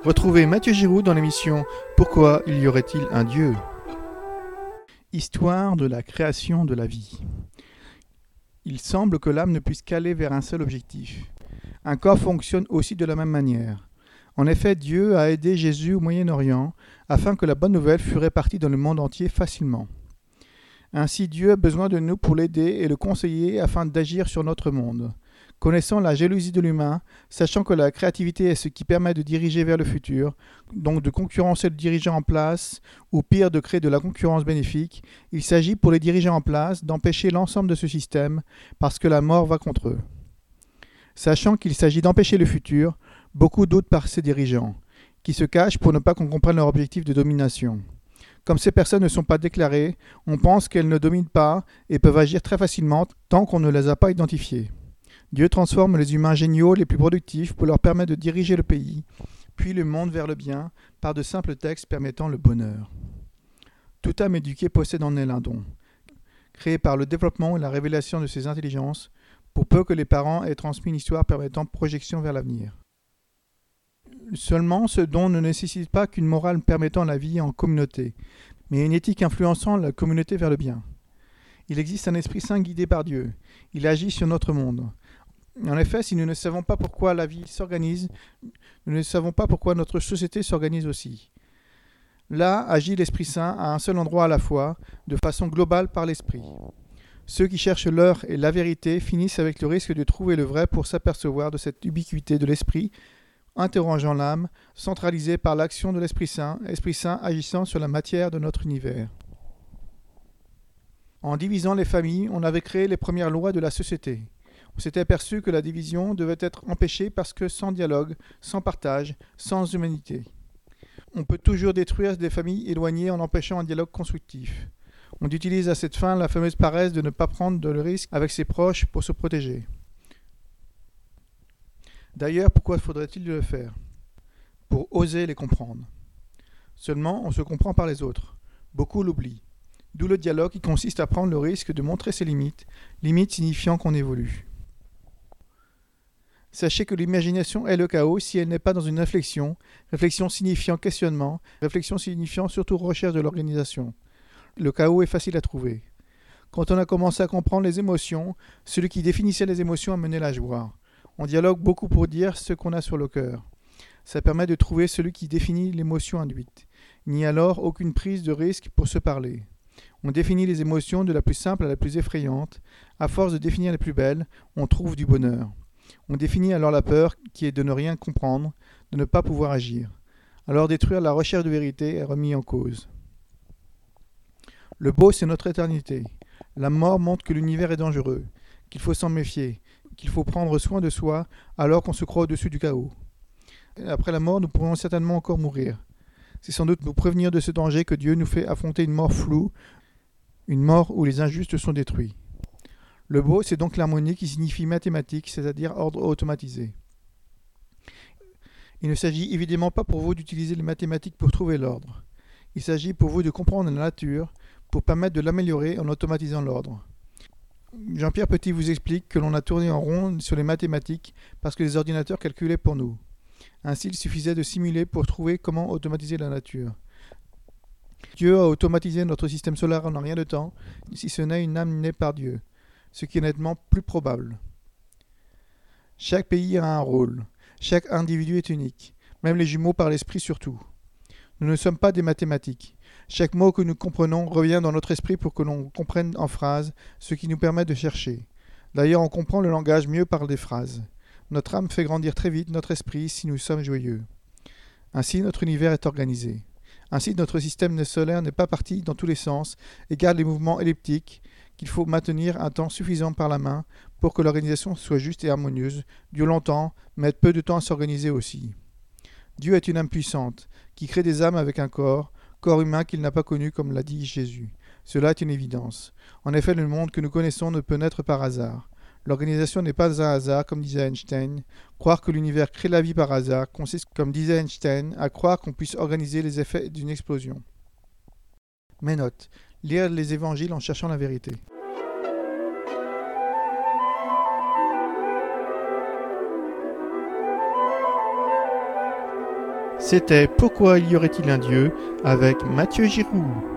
Retrouvez Mathieu Giroud dans l'émission Pourquoi y aurait-il un Dieu ? Histoire de la création de la vie. Il semble que l'âme ne puisse qu'aller vers un seul objectif. Un corps fonctionne aussi de la même manière. En effet, Dieu a aidé Jésus au Moyen-Orient afin que la bonne nouvelle fût répartie dans le monde entier facilement. Ainsi, Dieu a besoin de nous pour l'aider et le conseiller afin d'agir sur notre monde. Connaissant la jalousie de l'humain, sachant que la créativité est ce qui permet de diriger vers le futur, donc de concurrencer le dirigeant en place, ou pire de créer de la concurrence bénéfique, il s'agit pour les dirigeants en place d'empêcher l'ensemble de ce système, parce que la mort va contre eux. Sachant qu'il s'agit d'empêcher le futur, beaucoup doutent par ces dirigeants, qui se cachent pour ne pas qu'on comprenne leur objectif de domination. Comme ces personnes ne sont pas déclarées, on pense qu'elles ne dominent pas et peuvent agir très facilement tant qu'on ne les a pas identifiées. Dieu transforme les humains géniaux les plus productifs pour leur permettre de diriger le pays, puis le monde vers le bien, par de simples textes permettant le bonheur. Toute âme éduquée possède en elle un don, créé par le développement et la révélation de ses intelligences, pour peu que les parents aient transmis une histoire permettant projection vers l'avenir. Seulement, ce don ne nécessite pas qu'une morale permettant la vie en communauté, mais une éthique influençant la communauté vers le bien. Il existe un esprit saint guidé par Dieu. Il agit sur notre monde. En effet, si nous ne savons pas pourquoi la vie s'organise, nous ne savons pas pourquoi notre société s'organise aussi. Là agit l'Esprit Saint à un seul endroit à la fois, de façon globale par l'Esprit. Ceux qui cherchent l'heure et la vérité finissent avec le risque de trouver le vrai pour s'apercevoir de cette ubiquité de l'Esprit, interrogeant l'âme, centralisée par l'action de l'Esprit Saint agissant sur la matière de notre univers. En divisant les familles, on avait créé les premières lois de la société. On s'était aperçu que la division devait être empêchée parce que sans dialogue, sans partage, sans humanité. On peut toujours détruire des familles éloignées en empêchant un dialogue constructif. On utilise à cette fin la fameuse paresse de ne pas prendre de risque avec ses proches pour se protéger. D'ailleurs, pourquoi faudrait-il le faire ? Pour oser les comprendre. Seulement, on se comprend par les autres. Beaucoup l'oublient. D'où le dialogue qui consiste à prendre le risque de montrer ses limites, limites signifiant qu'on évolue. Sachez que l'imagination est le chaos si elle n'est pas dans une réflexion, réflexion signifiant questionnement, réflexion signifiant surtout recherche de l'organisation. Le chaos est facile à trouver. Quand on a commencé à comprendre les émotions, celui qui définissait les émotions a mené la joie. On dialogue beaucoup pour dire ce qu'on a sur le cœur. Ça permet de trouver celui qui définit l'émotion induite. Il n'y a alors aucune prise de risque pour se parler. On définit les émotions de la plus simple à la plus effrayante. À force de définir les plus belles, on trouve du bonheur. On définit alors la peur qui est de ne rien comprendre, de ne pas pouvoir agir. Alors détruire la recherche de vérité est remis en cause. Le beau, c'est notre éternité. La mort montre que l'univers est dangereux, qu'il faut s'en méfier, qu'il faut prendre soin de soi alors qu'on se croit au-dessus du chaos. Après la mort, nous pourrons certainement encore mourir. C'est sans doute nous prévenir de ce danger que Dieu nous fait affronter une mort floue, une mort où les injustes sont détruits. Le beau, c'est donc l'harmonie qui signifie mathématique, c'est-à-dire ordre automatisé. Il ne s'agit évidemment pas pour vous d'utiliser les mathématiques pour trouver l'ordre. Il s'agit pour vous de comprendre la nature pour permettre de l'améliorer en automatisant l'ordre. Jean-Pierre Petit vous explique que l'on a tourné en rond sur les mathématiques parce que les ordinateurs calculaient pour nous. Ainsi, il suffisait de simuler pour trouver comment automatiser la nature. Dieu a automatisé notre système solaire en un rien de temps, si ce n'est une âme née par Dieu, ce qui est nettement plus probable. Chaque pays a un rôle, chaque individu est unique, même les jumeaux par l'esprit surtout. Nous ne sommes pas des mathématiques. Chaque mot que nous comprenons revient dans notre esprit pour que l'on comprenne en phrases, ce qui nous permet de chercher. D'ailleurs, on comprend le langage mieux par des phrases. Notre âme fait grandir très vite notre esprit si nous sommes joyeux. Ainsi, notre univers est organisé. Ainsi, notre système solaire n'est pas parti dans tous les sens et garde les mouvements elliptiques qu'il faut maintenir un temps suffisant par la main pour que l'organisation soit juste et harmonieuse, dure longtemps, mais peu de temps à s'organiser aussi. Dieu est une âme puissante, qui crée des âmes avec un corps humain qu'il n'a pas connu comme l'a dit Jésus. Cela est une évidence. En effet, le monde que nous connaissons ne peut naître par hasard. L'organisation n'est pas un hasard, comme disait Einstein. Croire que l'univers crée la vie par hasard consiste, comme disait Einstein, à croire qu'on puisse organiser les effets d'une explosion. Mais note, lire les évangiles en cherchant la vérité. C'était Pourquoi y aurait-il un Dieu avec Mathieu Giroux.